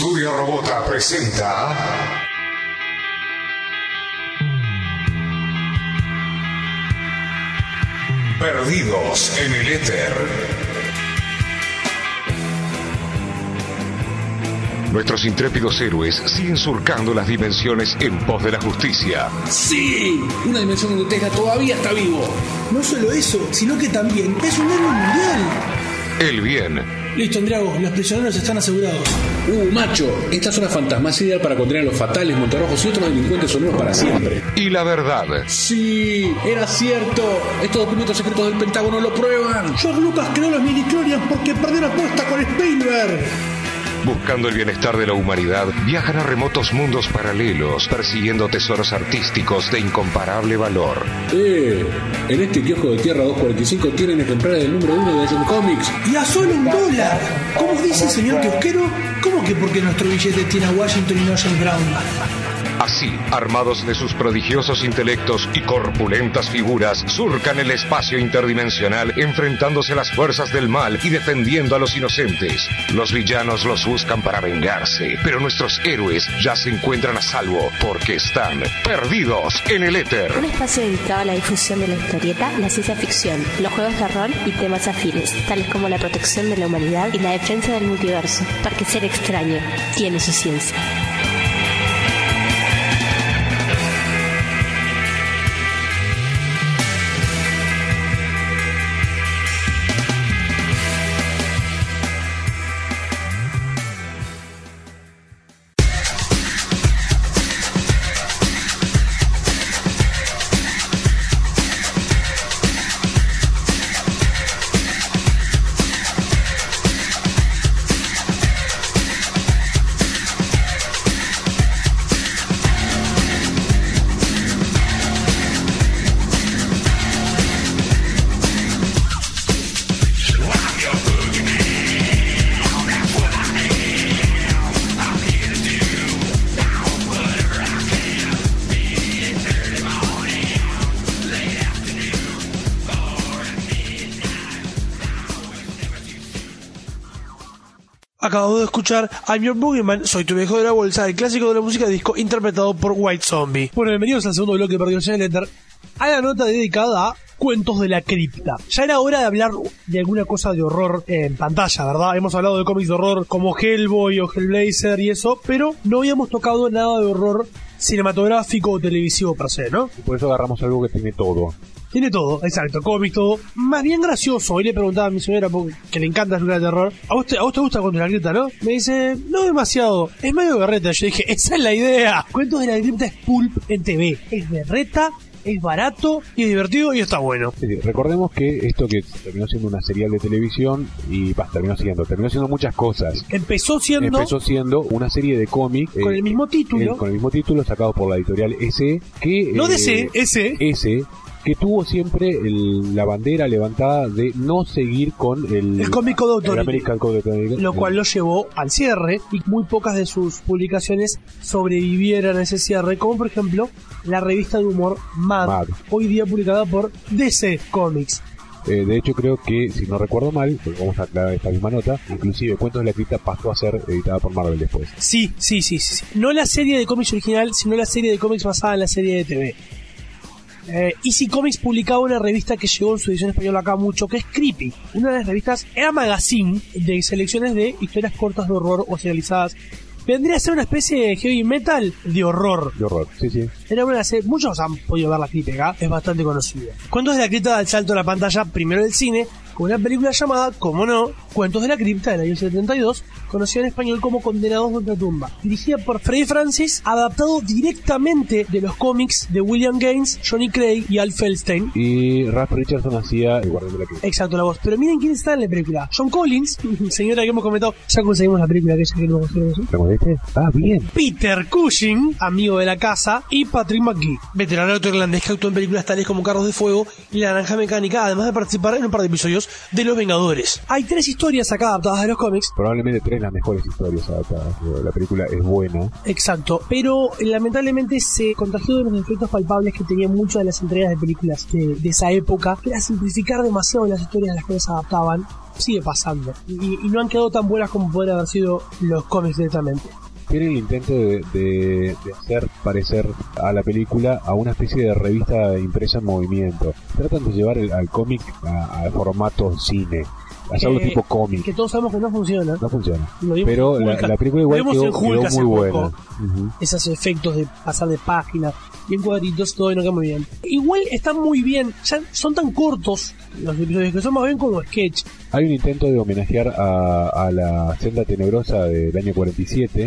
Studio Robota presenta Perdidos en el Éter. Nuestros intrépidos héroes siguen surcando las dimensiones en pos de la justicia. ¡Sí! Una dimensión donde Tesla todavía está vivo. No solo eso, sino que también es un héroe mundial. El bien. Listo, Andriago, los prisioneros están asegurados. Macho, esta zona fantasma es ideal para contener a los fatales, montarrojos y otros delincuentes sonoros para siempre. Y la verdad. Sí, era cierto. Estos documentos secretos del Pentágono lo prueban. George Lucas creó los midi-chlorians porque perdió la apuesta con Spielberg. Buscando el bienestar de la humanidad, viajan a remotos mundos paralelos, persiguiendo tesoros artísticos de incomparable valor. En este kiosco de Tierra 245 tienen ejemplares del número 1 de Action Comics. Y a solo $1. ¿Cómo dice, señor kiosquero? ¿Cómo que porque nuestro billete tiene a Washington y no a James Brown? Así, armados de sus prodigiosos intelectos y corpulentas figuras, surcan el espacio interdimensional enfrentándose a las fuerzas del mal y defendiendo a los inocentes. Los villanos los buscan para vengarse, pero nuestros héroes ya se encuentran a salvo porque están perdidos en el éter. Un espacio dedicado a la difusión de la historieta, la ciencia ficción, los juegos de rol y temas afines, tales como la protección de la humanidad y la defensa del multiverso, porque ser extraño tiene su ciencia. Acabo de escuchar I'm Your Boogeyman, Soy tu viejo de la bolsa, el clásico de la música disco interpretado por White Zombie. Bueno, bienvenidos al segundo bloque de Perdidos en el Éter, a la nota dedicada a Cuentos de la Cripta. Ya era hora de hablar de alguna cosa de horror en pantalla, ¿verdad? Hemos hablado de cómics de horror como Hellboy o Hellblazer y eso, pero no habíamos tocado nada de horror cinematográfico o televisivo per se, ¿no? Y por eso agarramos algo que tiene todo. Tiene todo, exacto, cómics, todo. Más bien gracioso. Hoy le preguntaba a mi señora, que le encanta la película de terror, ¿A vos te gusta Cuentos de la Cripta, no? Me dice, no demasiado, es medio berreta. Yo dije, esa es la idea. Cuentos de la Cripta es pulp en TV. Es berreta, es barato, y es divertido, y está bueno. Sí, recordemos que esto que terminó siendo una serial de televisión, y terminó siendo muchas cosas. Empezó siendo una serie de cómics con el mismo título. Con el mismo título, sacado por la editorial S, que... No DC, S, que tuvo siempre la bandera levantada de no seguir con el Comic Code Authority, el American Code Authority, lo cual lo llevó al cierre, y muy pocas de sus publicaciones sobrevivieron a ese cierre, como por ejemplo la revista de humor Mad. Hoy día publicada por DC Comics. De hecho, creo que, si no recuerdo mal, porque vamos a aclarar esta misma nota, inclusive Cuentos de la Cripta pasó a ser editada por Marvel después. Sí. No la serie de cómics original, sino la serie de cómics basada en la serie de TV. Easy Comics publicaba una revista que llegó en su edición española acá mucho, que es Creepy. Una de las revistas era magazine de selecciones de historias cortas de horror o serializadas. Vendría a ser una especie de heavy metal de horror. Sí. Era una serie, muchos han podido ver la Creepy acá, es bastante conocida. Cuentos de la Cripta da el salto a la pantalla primero del cine, con una película llamada, como no, Cuentos de la Cripta del año 72, conocida en español como Condenados de Ultratumba, dirigida por Freddie Francis, adaptado directamente de los cómics de William Gaines, Johnny Craig y Al Feldstein. Y Ralph Richardson hacía el guardián de la cripta. Exacto, la voz. Pero miren quién está en la película. John Collins, señora que hemos comentado, ya conseguimos la película aquella que no conseguimos. Ah, bien. Peter Cushing, amigo de la casa, y Patrick McGee, veterano irlandés que actuó en películas tales como Carros de Fuego y La Naranja Mecánica, además de participar en un par de episodios de Los Vengadores. Hay 3 historias historias acá adaptadas de los cómics. Probablemente 3 las mejores historias adaptadas. La película es buena. Exacto, pero lamentablemente se contagió de los efectos palpables que tenían muchas de las entregas de películas de esa época, que era simplificar demasiado las historias de las cuales se adaptaban. Sigue pasando, y no han quedado tan buenas como podrían haber sido los cómics directamente. Tiene el intento de hacer parecer a la película a una especie de revista impresa en movimiento. Tratan de llevar al cómic a formato cine, hacerlo tipo cómic. Que todos sabemos que no funciona. No funciona. Pero la película igual quedó muy buena. Esos efectos de pasar de página, bien cuadritos, todo y no queda muy bien. Igual están muy bien, ya son tan cortos los episodios que son más bien como sketch. Hay un intento de homenajear a la Senda Tenebrosa del año 47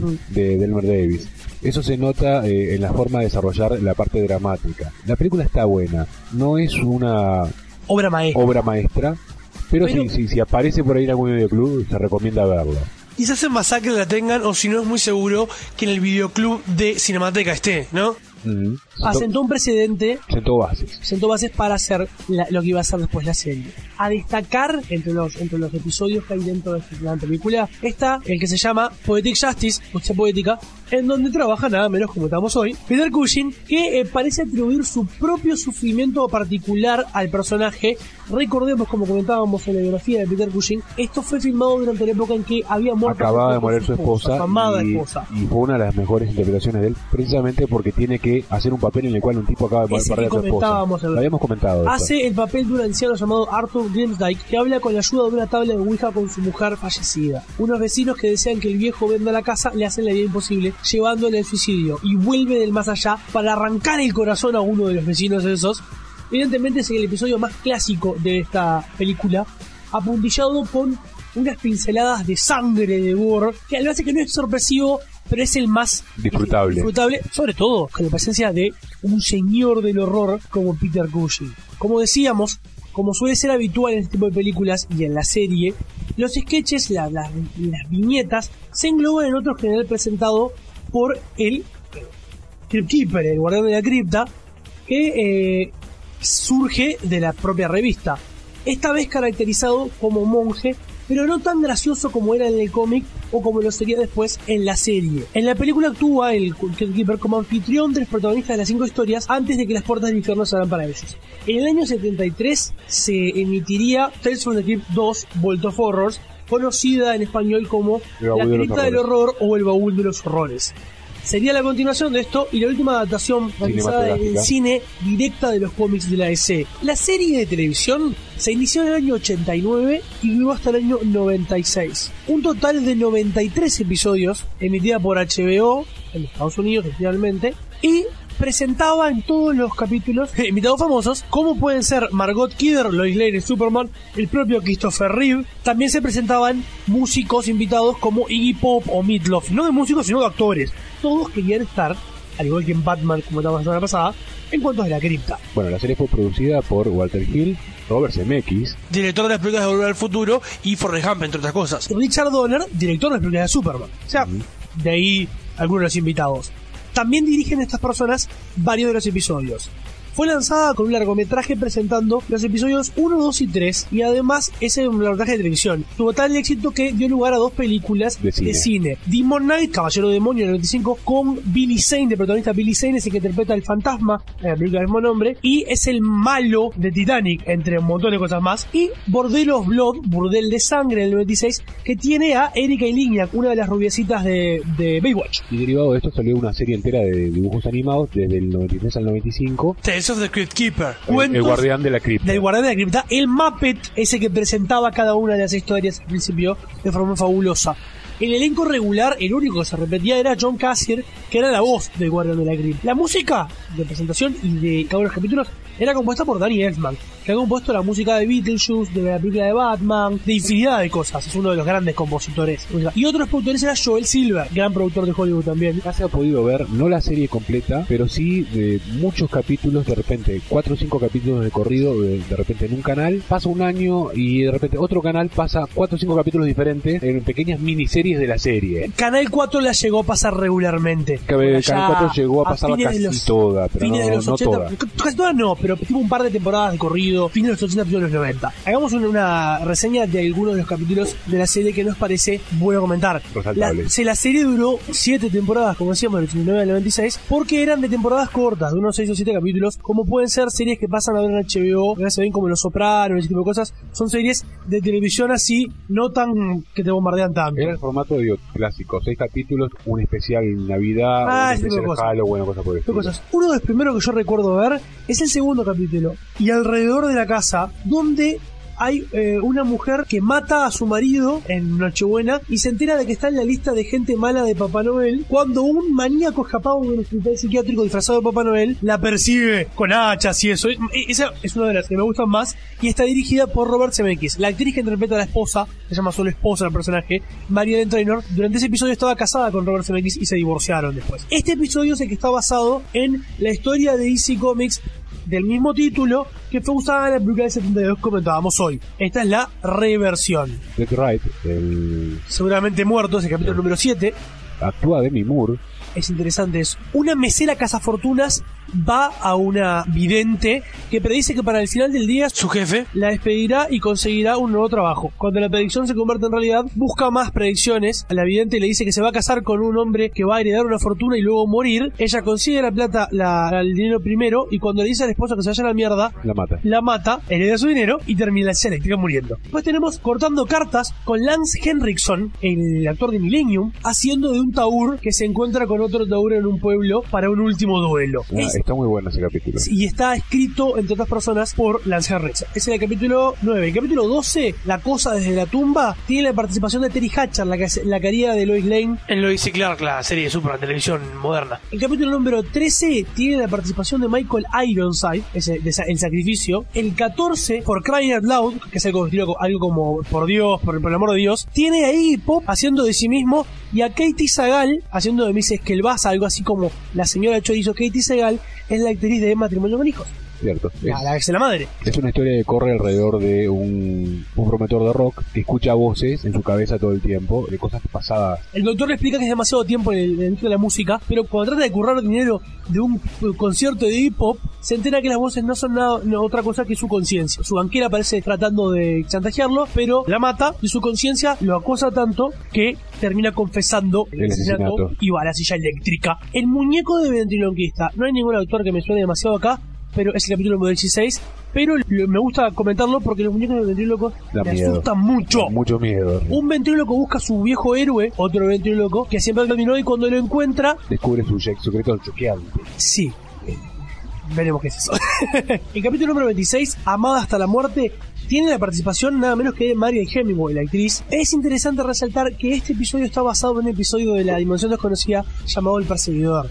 de Delmer Davis. Eso se nota en la forma de desarrollar la parte dramática. La película está buena, no es una obra maestra, pero si aparece por ahí en algún videoclub, se recomienda verla. Quizás en Masacre la tengan, o si no es muy seguro que en el videoclub de Cinemateca esté, ¿no? Asentó un precedente. Sentó bases para hacer lo que iba a ser después la serie. A destacar entre los episodios que hay dentro de la película está el que se llama Poetic Justice, justicia poética, en donde trabaja nada menos, como estamos hoy, Peter Cushing, que parece atribuir su propio sufrimiento particular al personaje. Recordemos, como comentábamos en la biografía de Peter Cushing, esto fue filmado durante la época en que había muerto acababa de morir su esposa, amada esposa, y fue una de las mejores interpretaciones de él, precisamente porque tiene que hacer un papel en el cual un tipo acaba de perder a su esposa. Lo habíamos comentado. Hace el papel de un anciano llamado Arthur Grimsdyke, que habla con la ayuda de una tabla de Ouija con su mujer fallecida. Unos vecinos que desean que el viejo venda la casa le hacen la vida imposible, llevándole al suicidio, y vuelve del más allá para arrancar el corazón a uno de los vecinos esos. Evidentemente es el episodio más clásico de esta película, apuntillado con unas pinceladas de sangre, de gore, que al hace que no es sorpresivo, pero es el más disfrutable, sobre todo con la presencia de un señor del horror como Peter Cushing. Como decíamos, como suele ser habitual en este tipo de películas y en la serie, los sketches, las viñetas, se engloban en otro general presentado por el Crypt Keeper, el guardián de la cripta, que surge de la propia revista. Esta vez caracterizado como monje, pero no tan gracioso como era en el cómic o como lo sería después en la serie. En la película actúa el Crypt Keeper como anfitrión de los protagonistas de las 5 historias antes de que las puertas del infierno se abran para ellos. En el año 73 se emitiría Tales from the Crypt 2 Vault of Horrors, conocida en español como La Cripta del Horror o El Baúl de los Horrores. Sería la continuación de esto y la última adaptación realizada en cine directa de los cómics de la DC. La serie de televisión se inició en el año 89 y duró hasta el año 96. Un total de 93 episodios emitida por HBO en Estados Unidos, especialmente, y presentaba en todos los capítulos invitados famosos, como pueden ser Margot Kidder, Lois Lane, Superman, el propio Christopher Reeve. También se presentaban músicos invitados como Iggy Pop o Meat Loaf, no de músicos sino de actores. Todos querían estar, al igual que en Batman, como estábamos la semana pasada, en cuanto a la cripta. Bueno, la serie fue producida por Walter Hill, Robert Zemeckis, director de las películas de Volver al Futuro, y Forrest Gump, entre otras cosas. Richard Donner, director de las películas de Superman. O sea, de ahí algunos de los invitados. También dirigen estas personas varios de los episodios. Fue lanzada con un largometraje presentando los episodios 1, 2 y 3, y además es un largometraje de televisión. Tuvo tal éxito que dio lugar a 2 películas de cine. Demon Knight, Caballero Demonio, en el 95, con Billy Zane, de protagonista. Billy Zane es el que interpreta el fantasma en la película del mismo nombre, y es el malo de Titanic, entre un montón de cosas más. Y Bordel of Blood, Burdel de Sangre, en el 96, que tiene a Erika Eleniak, una de las rubiecitas de Baywatch. Y derivado de esto salió una serie entera de dibujos animados desde el 93 al 95. Of the Crypt Keeper, el guardián de la cripta. Del guardián de la cripta, el Muppet, ese que presentaba cada una de las historias al principio de forma fabulosa. El elenco regular, el único que se repetía era John Cassier, que era la voz del guardián de la cripta. La música de presentación y de cada uno de los capítulos era compuesta por Danny Elfman, que ha compuesto la música de Beetlejuice, de la película de Batman, de infinidad de cosas. Es uno de los grandes compositores. Y otro de los productores era Joel Silver, gran productor de Hollywood también. Ya se ha podido ver, no la serie completa, pero sí de muchos capítulos, de repente 4 o 5 capítulos de corrido, de repente en un canal, pasa un año y de repente otro canal pasa 4 o 5 capítulos diferentes en pequeñas miniseries de la serie. Canal 4 la llegó a pasar regularmente. Canal 4 llegó a pasarla casi toda, pero no toda. Casi toda no, pero tipo un par de temporadas de corrido, fin de los 80, principios de los 90. Hagamos una reseña de algunos de los capítulos de la serie que nos parece bueno comentar. La serie duró 7 temporadas, como decíamos, del 89 al 96, porque eran de temporadas cortas, de unos 6 o 7 capítulos, como pueden ser series que pasan a ver en HBO, ya se ven como Los Sopranos, ese tipo de cosas. Son series de televisión así, no tan que te bombardean tanto. Era el formato, digo, clásico, 6 capítulos, un especial Navidad, un especial Halloween, cosas por el estilo. Uno de los primeros que yo recuerdo ver es el segundo capítulo, y alrededor de la casa, donde hay una mujer que mata a su marido en Nochebuena y se entera de que está en la lista de gente mala de Papá Noel, cuando un maníaco escapado de un hospital psiquiátrico disfrazado de Papá Noel la persigue con hachas y eso. Esa es una de las que me gustan más, y está dirigida por Robert Zemeckis. La actriz que interpreta a la esposa, se llama solo esposa el personaje, Marianne Trainor, durante ese episodio estaba casada con Robert Zemeckis y se divorciaron después. Este episodio es el que está basado en la historia de DC Comics del mismo título que fue usada en la película del 72 que comentábamos hoy. Esta es la reversión. That's right. Seguramente muerto, es el capítulo número 7. Actúa Demi Moore. Es interesante eso. Una mesera cazafortunas va a una vidente que predice que para el final del día su jefe la despedirá y conseguirá un nuevo trabajo. Cuando la predicción se convierte en realidad, busca más predicciones. A la vidente le dice que se va a casar con un hombre que va a heredar una fortuna y luego morir. Ella consigue la plata, el dinero primero, y cuando le dice al esposo que se vaya a la mierda, la mata, hereda su dinero y termina la escena eléctrica muriendo. Después tenemos Cortando Cartas con Lance Henriksen, el actor de Millennium, haciendo de un taur que se encuentra con otro taur en un pueblo para un último duelo. Está muy bueno ese capítulo. Y está escrito, entre otras personas, por Lance Henriksen. Ese es el capítulo 9. El capítulo 12, La cosa desde la tumba, tiene la participación de Terry Hatcher, la que haría de Lois Lane en Lois y Clark, la serie de Super, la televisión moderna. El capítulo número 13 tiene la participación de Michael Ironside, El Sacrificio. El 14, por Crying Out Loud, que es algo como por Dios, por el amor de Dios, tiene a Iggy Pop haciendo de sí mismo y a Katie Sagal haciendo de Miss Esquelbaza, algo así como la señora chorizo. Katie Sagal es la actriz de Matrimonio con Hijos. Cierto. La ex de la madre. Es una historia que corre alrededor de un promotor de rock que escucha voces en su cabeza todo el tiempo de cosas pasadas. El doctor le explica que es demasiado tiempo en el dentro de la música, pero cuando trata de currar dinero de un concierto de hip hop, se entera que las voces no son otra cosa que su conciencia. Su banquera parece tratando de chantajearlo, pero la mata y su conciencia lo acosa tanto que termina confesando el asesinato y va a la silla eléctrica. El muñeco de ventriloquista. No hay ningún autor que me suene demasiado acá, pero es el capítulo número 16, pero me gusta comentarlo porque los muñecos de ventrílocos me asustan mucho. Da mucho miedo. Un ventríloco busca a su viejo héroe, otro ventríloco, que siempre terminó, y cuando lo encuentra descubre su secreto choqueante. Sí. Veremos qué es eso. El capítulo número 26, Amada hasta la muerte, tiene la participación nada menos que de Marianne Hemingway, la actriz. Es interesante resaltar que este episodio está basado en un episodio de La Dimensión Desconocida llamado El Perseguidor.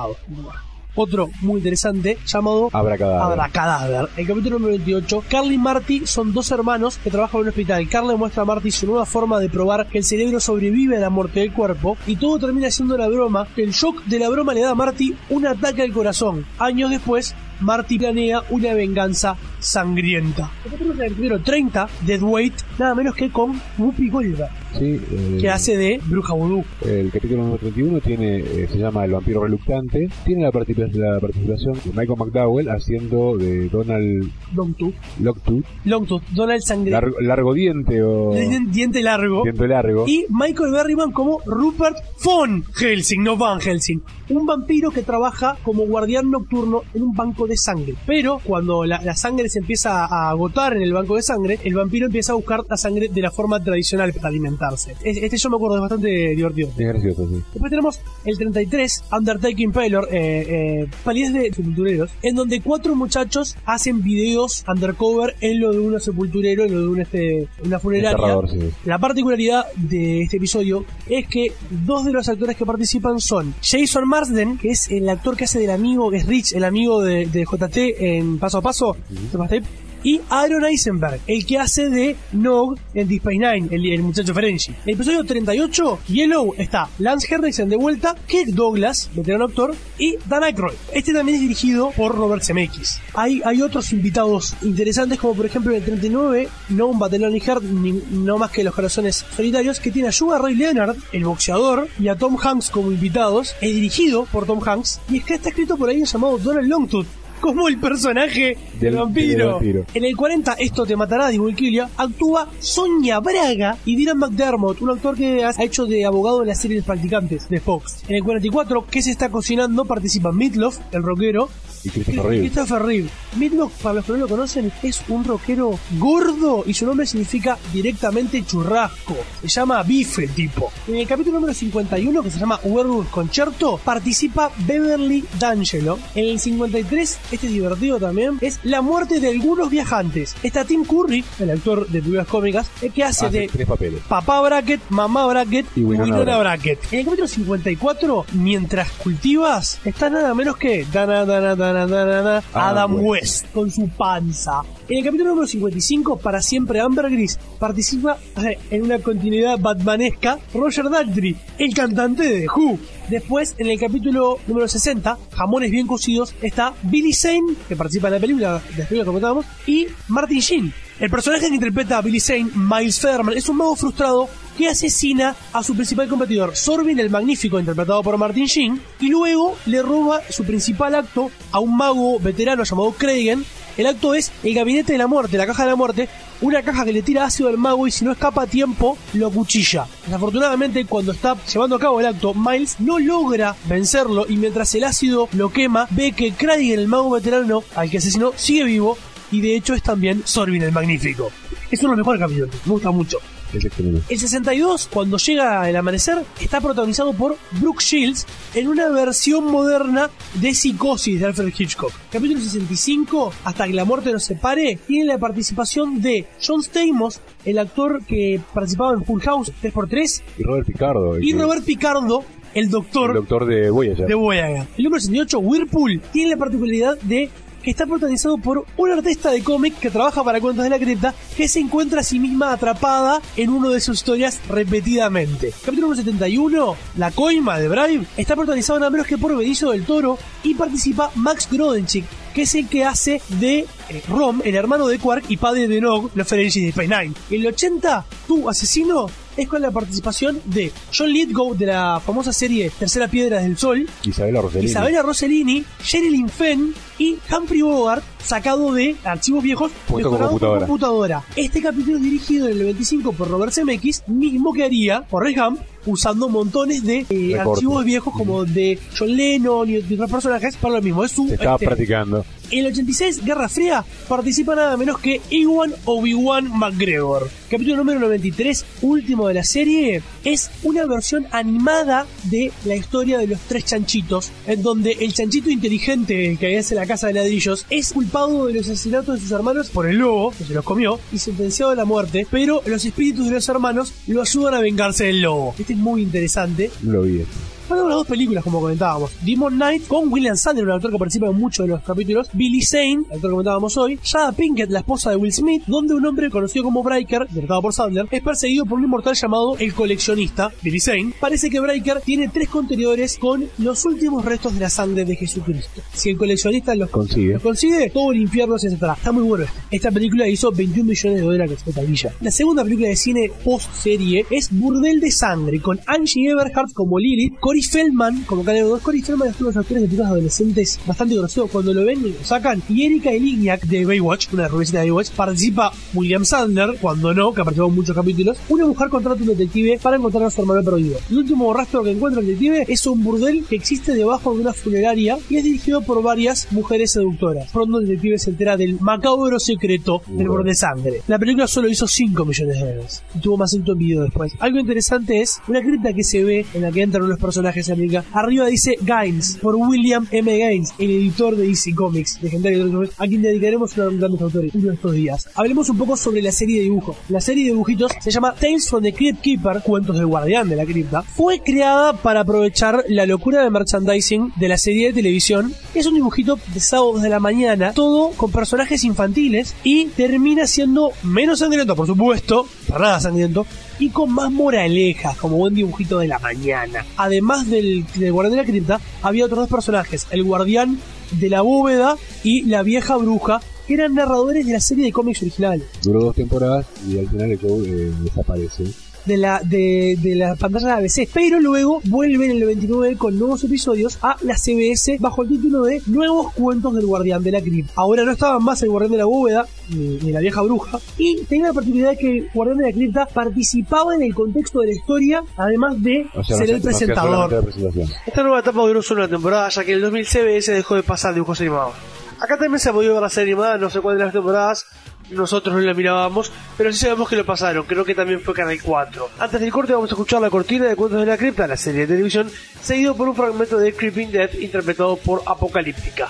Otro muy interesante llamado Abracadaver. El capítulo número 28, Carl y Marty son dos hermanos que trabajan en un hospital. Carl le muestra a Marty su nueva forma de probar que el cerebro sobrevive a la muerte del cuerpo, y todo termina siendo una broma. El shock de la broma le da a Marty un ataque al corazón. Años después, Marty planea una venganza sangrienta. El capítulo número 30, Deadweight, nada menos que con Whoopi Goldberg, que hace de bruja vudú. El capítulo número 31 se llama El vampiro reluctante. Tiene la participación de Michael McDowell haciendo de Donald Longtooth, Donald Sangre largo diente o diente largo, y Michael Berryman como Rupert von Helsing, no Van Helsing, un vampiro que trabaja como guardián nocturno en un banco de sangre. Pero cuando la sangre se empieza a agotar en el banco de sangre, el vampiro empieza a buscar la sangre de la forma tradicional para alimentarse. Yo me acuerdo, es bastante divertido. Es gracioso, sí. Después tenemos el 33, Undertaking Paylor, palidez de sepultureros, en donde 4 muchachos hacen videos undercover en lo de un sepulturero, en lo de una funeraria. Sí. La particularidad de este episodio es que 2 de los actores que participan son Jason Marsden, que es el actor que hace del amigo, que es Rich, el amigo de JT en Paso a Paso, y Aaron Eisenberg, el que hace de Nog en Deep Space Nine, el muchacho Ferengi. En el episodio 38, Yellow, está Lance Henriksen de vuelta, Kirk Douglas, veterano actor, y Dan Aykroyd. Este también es dirigido por Robert Zemeckis. Hay otros invitados interesantes, como por ejemplo en el 39, no un Battle Heart, no más que Los Corazones Solitarios, que tiene a Sugar Ray Leonard, el boxeador, y a Tom Hanks como invitados. Es dirigido por Tom Hanks, y es que está escrito por alguien llamado Donald Longtooth, como el personaje del vampiro. En el 40, Esto te matará, de Will Killia, actúa Sonia Braga y Dylan McDermott, un actor que ha hecho de abogado en la serie Los Practicantes de Fox. En el 44, ¿Qué se está cocinando?, participan Meatloaf, el rockero, y Christopher Reeve. Meatloaf, para los que no lo conocen, es un rockero gordo y su nombre significa directamente churrasco. Se llama bife el tipo. En el capítulo número 51, que se llama Werewolf Concerto, participa Beverly D'Angelo. En el 53, este es divertido también, es La muerte de algunos viajantes. Está Tim Curry, el actor de películas cómicas, el que hace de 3 papeles: papá Brackett, mamá Brackett y Winona Brackett. En el capítulo 54, Mientras cultivas, está nada menos que Adam West con su panza. En el capítulo número 55, Para siempre Ambergris, participa en una continuidad batmanesca Roger Daltrey, el cantante de The Who. Después, en el capítulo número 60, Jamones bien cocidos, está Billy Zane, que participa en la película que comentábamos, y Martin Sheen. El personaje que interpreta a Billy Zane, Miles Federman, es un mago frustrado que asesina a su principal competidor, Sorbin el Magnífico, interpretado por Martin Sheen, y luego le roba su principal acto a un mago veterano llamado Kragen. El acto es el Gabinete de la Muerte, la Caja de la Muerte, una caja que le tira ácido al mago y si no escapa a tiempo, lo acuchilla. Desafortunadamente, cuando está llevando a cabo el acto, Miles no logra vencerlo y mientras el ácido lo quema, ve que Kragen, el mago veterano al que asesinó, sigue vivo y de hecho es también Sorbin el Magnífico. Es uno de los mejores capítulos, me gusta mucho. El 62, Cuando llega el amanecer, está protagonizado por Brooke Shields en una versión moderna de Psicosis de Alfred Hitchcock. Capítulo 65, Hasta que la muerte nos separe, tiene la participación de John Stamos, el actor que participaba en Full House 3x3, y Robert Picardo, el doctor de Voyager. El número 68, Whirlpool, tiene la particularidad de que está protagonizado por una artista de cómic que trabaja para Cuentos de la Cripta, que se encuentra a sí misma atrapada en una de sus historias repetidamente. Capítulo número 71, La coima de Brave, está protagonizado nada menos que por Benicio del Toro y participa Max Grodenchik, que es el que hace de Rom, el hermano de Quark y padre de Nog, los Ferengi de Space Nine. En el 80, Tu asesino, es con la participación de John Lithgow de la famosa serie Tercera Piedra del Sol, Isabella Rossellini, Sherilyn Fenn y Humphrey Bogart, sacado de archivos viejos mejorado por computadora. Este capítulo es dirigido en el 95 por Robert Zemeckis, mismo que haría Forrest Gump, usando montones de archivos viejos como de John Lennon y de otros personajes para lo mismo. Se estaba practicando. En el 86, Guerra Fría, participa nada menos que Ewan Obi-Wan McGregor. Capítulo número 93, último de la serie, es una versión animada de la historia de los 3 chanchitos, en donde el chanchito inteligente, el que hace la casa de ladrillos, es culpado de los asesinatos de sus hermanos por el lobo, que se los comió, y sentenciado a la muerte, pero los espíritus de los hermanos lo ayudan a vengarse del lobo. Este es muy interesante. No lo vi. Fueron las 2 películas, como comentábamos. Demon Knight, con William Sadler, un actor que participa en muchos de los capítulos. Billy Zane, el actor que comentábamos hoy. Jada Pinkett, la esposa de Will Smith, donde un hombre conocido como Breaker, interpretado por Sadler, es perseguido por un inmortal llamado El Coleccionista, Billy Zane. Parece que Breaker tiene 3 contenedores con los últimos restos de la sangre de Jesucristo. Si el coleccionista los consigue, todo el infierno se aceptará. Está muy bueno Esta película hizo $21 millones de taquilla. La segunda película de cine post-serie es Burdel de Sangre, con Angie Everhart como Lilith, Corey Feldman como Caleb 2. Corey Feldman es uno de los actores de películas adolescentes bastante conocidos. Cuando lo ven, lo sacan. Y Erika Elignac de Baywatch, una rubicita de Baywatch, participa William Sadler, cuando no, que ha participado en muchos capítulos. Una mujer contrata a un detective para encontrar a su hermano perdido. El último rastro que encuentra el detective es un burdel que existe debajo de una funeraria y es dirigido por varias mujeres seductoras. Pronto el detective se entera del macabro secreto del burdel de sangre. La película solo hizo $5 millones y tuvo más éxito en video después. Algo interesante es una cripta que se ve en la que entran los personajes en la película. Arriba dice Gaines, por William M. Gaines, el editor de DC Comics, legendario, a quien dedicaremos uno de los grandes autores uno de estos días. Hablemos un poco sobre la serie de dibujos. La serie de dibujitos se llama Tales from the Crypt Keeper, cuentos del guardián de la cripta. Fue creada para aprovechar la locura de merchandising de la serie de televisión. Es un dibujito de sábados de la mañana, todo con personajes infantiles, y termina siendo menos sangriento, por supuesto, para nada sangriento, y con más moralejas, como buen dibujito de la mañana. Además del guardián de la cripta, había otros 2 personajes, el guardián de la bóveda y la vieja bruja, que eran narradores de la serie de cómics original. Duró 2 temporadas y al final el show desaparece. de la pantalla de ABC, pero luego vuelve en el 99 con nuevos episodios a la CBS bajo el título de Nuevos Cuentos del Guardián de la Cripta. Ahora no estaba más el Guardián de la Bóveda ni la Vieja Bruja, y tenía la particularidad que el Guardián de la Cripta participaba en el contexto de la historia, además de ser el presentador. Esta nueva etapa duró solo una temporada, ya que en el 2000 CBS dejó de pasar dibujos animados. Acá también se ha podido ver la serie animada, no sé cuál de las temporadas, nosotros no la mirábamos, pero sí sabemos que lo pasaron, creo que también fue Canal 4. Antes del corte vamos a escuchar la cortina de Cuentos de la Cripta, la serie de televisión, seguido por un fragmento de Creeping Death interpretado por Apocalíptica.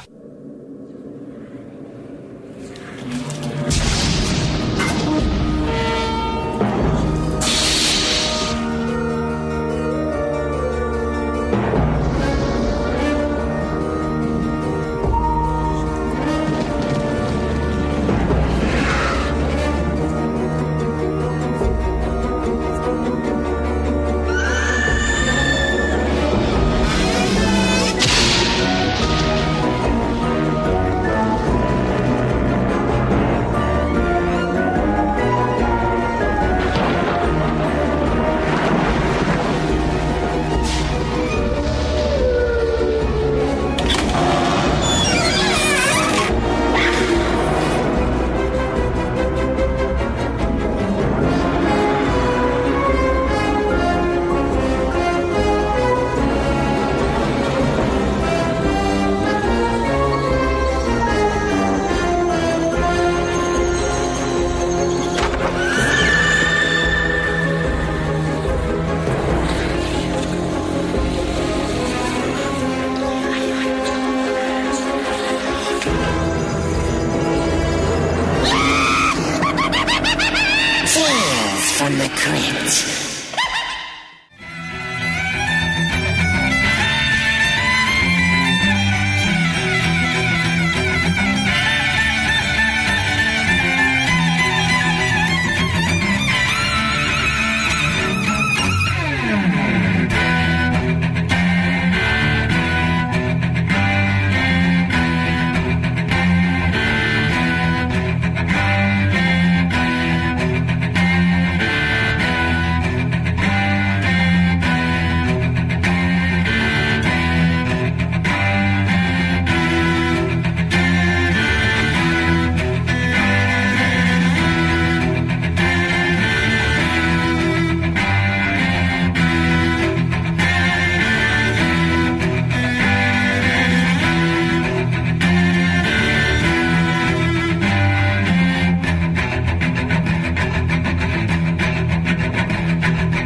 From the crypt.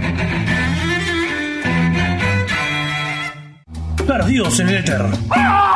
Perdidos en el éter.